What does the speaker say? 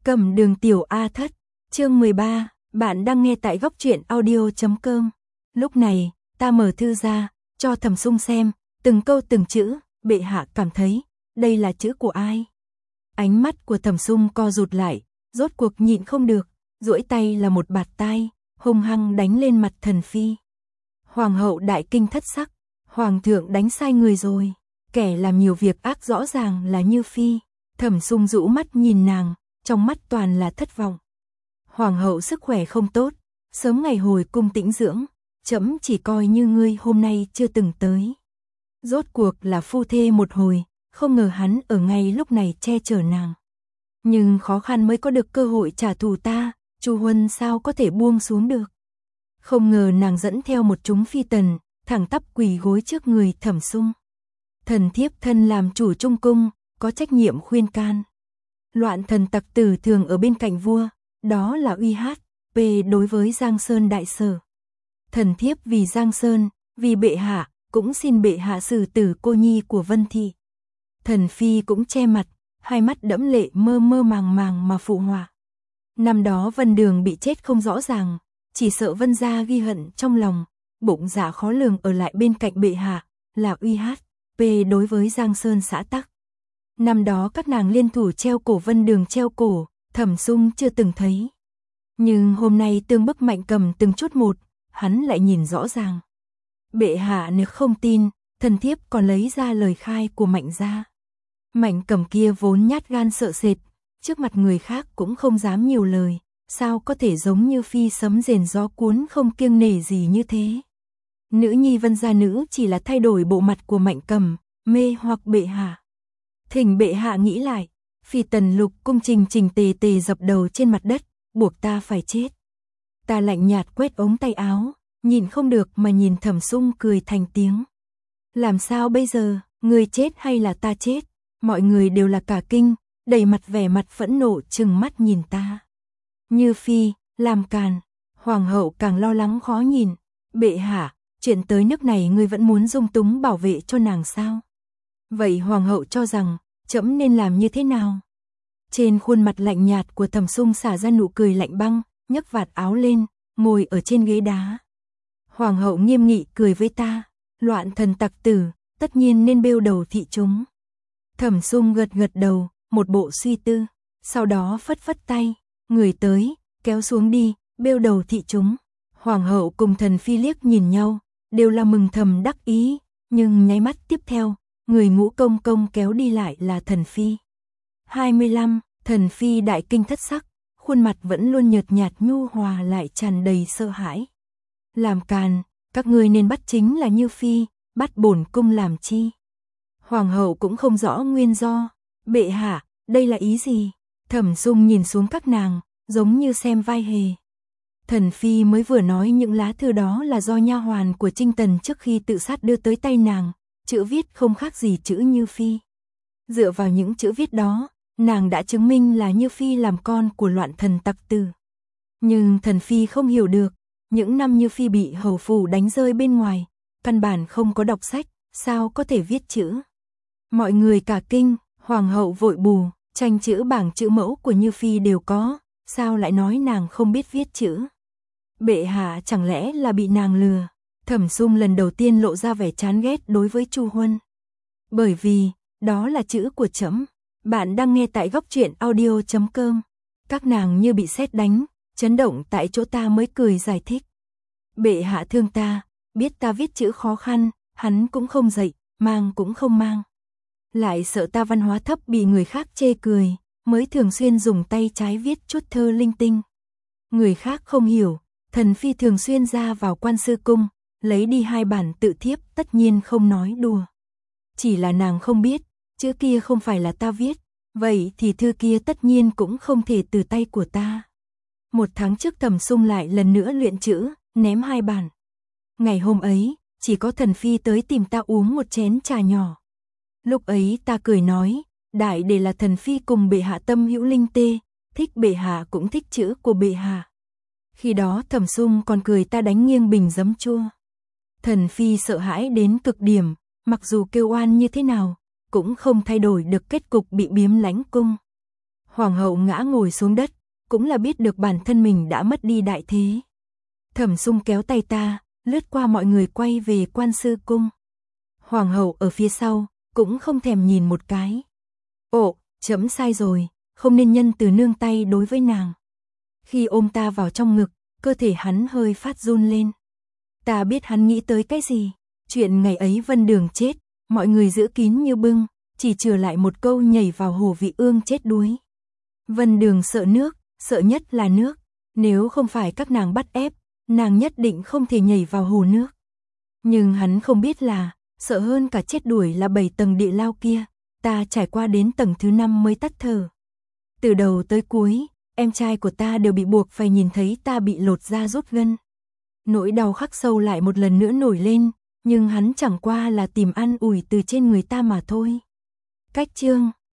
Cẩm Đường Tiểu A Thất, chương 13, bạn đang nghe tại góc truyện audio.com. Lúc này, ta mở thư ra, cho Thẩm Sung xem, từng câu từng chữ, bệ hạ cảm thấy, đây là chữ của ai? Ánh mắt của Thẩm Sung co rụt lại, rốt cuộc nhịn không được, duỗi tay là một bạt tai, hung hăng đánh lên mặt thần phi. Hoàng hậu đại kinh thất sắc, hoàng thượng đánh sai người rồi, kẻ làm nhiều việc ác rõ ràng là Như Phi. Thẩm Sung rũ mắt nhìn nàng, trong mắt toàn là thất vọng. Hoàng hậu sức khỏe không tốt, sớm ngày hồi cung tĩnh dưỡng, trẫm chỉ coi như ngươi hôm nay chưa từng tới. Rốt cuộc là phu thê một hồi, không ngờ hắn ở ngay lúc này che chở nàng. Nhưng khó khăn mới có được cơ hội trả thù ta, Chu Huân sao có thể buông xuống được. Không ngờ nàng dẫn theo một chúng phi tần, thẳng tắp quỳ gối trước người Thẩm Sung. Thần thiếp thân làm chủ trung cung, có trách nhiệm khuyên can. Loạn thần tặc tử thường ở bên cạnh vua, đó là uy hát, đối với Giang Sơn đại sở. Thần thiếp vì Giang Sơn, vì bệ hạ, cũng xin bệ hạ xử tử cô nhi của Vân Thị. Thần phi cũng che mặt, hai mắt đẫm lệ mơ mơ màng màng mà phụ họa. Năm đó Vân Đường bị chết không rõ ràng, chỉ sợ Vân gia ghi hận trong lòng, bụng dạ khó lường ở lại bên cạnh bệ hạ, là uy hát, đối với Giang Sơn xã tắc. Năm đó các nàng liên thủ treo cổ Vân Đường treo cổ, Thẩm Sung chưa từng thấy. Nhưng hôm nay tương bức Mạnh Cầm từng chút một, hắn lại nhìn rõ ràng. Bệ hạ nếu không tin, thần thiếp còn lấy ra lời khai của Mạnh gia. Mạnh Cầm kia vốn nhát gan sợ sệt, trước mặt người khác cũng không dám nhiều lời, sao có thể giống như phi sấm rền gió cuốn không kiêng nể gì như thế. Nữ nhi Vân gia nữ chỉ là thay đổi bộ mặt của Mạnh Cầm, mê hoặc bệ hạ. Thỉnh bệ hạ nghĩ lại, phi tần lục cung trình tề tề dập đầu trên mặt đất, buộc ta phải chết. Ta lạnh nhạt quét ống tay áo, nhìn không được mà nhìn Thẩm Sung cười thành tiếng. Làm sao bây giờ, người chết hay là ta chết? Mọi người đều là cả kinh, đầy mặt vẻ mặt phẫn nộ trừng mắt nhìn ta. Như Phi, làm càn, hoàng hậu càng lo lắng khó nhìn. Bệ hạ, chuyện tới nước này ngươi vẫn muốn dung túng bảo vệ cho nàng sao? Vậy hoàng hậu cho rằng, trẫm nên làm như thế nào? Trên khuôn mặt lạnh nhạt của Thẩm Sung xả ra nụ cười lạnh băng, nhấc vạt áo lên, ngồi ở trên ghế đá. Hoàng hậu nghiêm nghị cười với ta, loạn thần tặc tử, tất nhiên nên bêu đầu thị chúng. Thẩm Sung gật gật đầu, một bộ suy tư, sau đó phất phất tay, người tới, kéo xuống đi, bêu đầu thị chúng. Hoàng hậu cùng thần phi liếc nhìn nhau, đều là mừng thầm đắc ý, nhưng nháy mắt tiếp theo, người ngũ công công kéo đi lại là thần phi. 25, thần phi đại kinh thất sắc, khuôn mặt vẫn luôn nhợt nhạt nhu hòa lại tràn đầy sợ hãi. Làm càn, các ngươi nên bắt chính là Như Phi, bắt bổn cung làm chi? Hoàng hậu cũng không rõ nguyên do. Bệ hạ, đây là ý gì? Thẩm Sung nhìn xuống các nàng, giống như xem vai hề. Thần phi mới vừa nói những lá thư đó là do nha hoàn của Trinh Tần trước khi tự sát đưa tới tay nàng, chữ viết không khác gì chữ Như Phi. Dựa vào những chữ viết đó, nàng đã chứng minh là Như Phi làm con của loạn thần tặc tử. Nhưng thần phi không hiểu được, những năm Như Phi bị hầu phủ đánh rơi bên ngoài, căn bản không có đọc sách, sao có thể viết chữ. Mọi người cả kinh, hoàng hậu vội bù, tranh chữ bảng chữ mẫu của Như Phi đều có, sao lại nói nàng không biết viết chữ. Bệ hạ chẳng lẽ là bị nàng lừa? Thẩm Sung lần đầu tiên lộ ra vẻ chán ghét đối với Chu Huân. Bởi vì, đó là chữ của trẫm. Bạn đang nghe tại góc truyện audio.com. Các nàng như bị sét đánh, chấn động tại chỗ ta mới cười giải thích. Bệ hạ thương ta, biết ta viết chữ khó khăn, hắn cũng không dạy, mang cũng không mang. Lại sợ ta văn hóa thấp bị người khác chê cười, mới thường xuyên dùng tay trái viết chút thơ linh tinh. Người khác không hiểu, thần phi thường xuyên ra vào Quan Sư Cung, lấy đi 2 bản tự thiếp tất nhiên không nói đùa. Chỉ là nàng không biết, chữ kia không phải là ta viết, vậy thì thư kia tất nhiên cũng không thể từ tay của ta. 1 tháng trước Thẩm Sung lại lần nữa luyện chữ, ném 2 bản. Ngày hôm ấy, chỉ có thần phi tới tìm ta uống một chén trà nhỏ. Lúc ấy ta cười nói, đại để là thần phi cùng bệ hạ tâm hữu linh tê, thích bệ hạ cũng thích chữ của bệ hạ. Khi đó Thẩm Sung còn cười ta đánh nghiêng bình giấm chua. Thần phi sợ hãi đến cực điểm, mặc dù kêu oan như thế nào, cũng không thay đổi được kết cục bị biếm lãnh cung. Hoàng hậu ngã ngồi xuống đất, cũng là biết được bản thân mình đã mất đi đại thế. Thẩm Sung kéo tay ta, lướt qua mọi người quay về quan sư cung. Hoàng hậu ở phía sau, cũng không thèm nhìn một cái. Ồ, trẫm sai rồi, không nên nhân từ nương tay đối với nàng. Khi ôm ta vào trong ngực, cơ thể hắn hơi phát run lên. Ta biết hắn nghĩ tới cái gì. Chuyện ngày ấy Vân Đường chết, mọi người giữ kín như bưng, chỉ chừa lại một câu nhảy vào hồ Vị Ương chết đuối. Vân Đường sợ nước, sợ nhất là nước. Nếu không phải các nàng bắt ép, nàng nhất định không thể nhảy vào hồ nước. Nhưng hắn không biết là, sợ hơn cả chết đuổi là 7 tầng địa lao kia. Ta trải qua đến tầng thứ 5 mới tắt thở. Từ đầu tới cuối, em trai của ta đều bị buộc phải nhìn thấy ta bị lột da rút gân. Nỗi đau khắc sâu lại một lần nữa nổi lên, nhưng hắn chẳng qua là tìm an ủi từ trên người ta mà thôi. Cách chương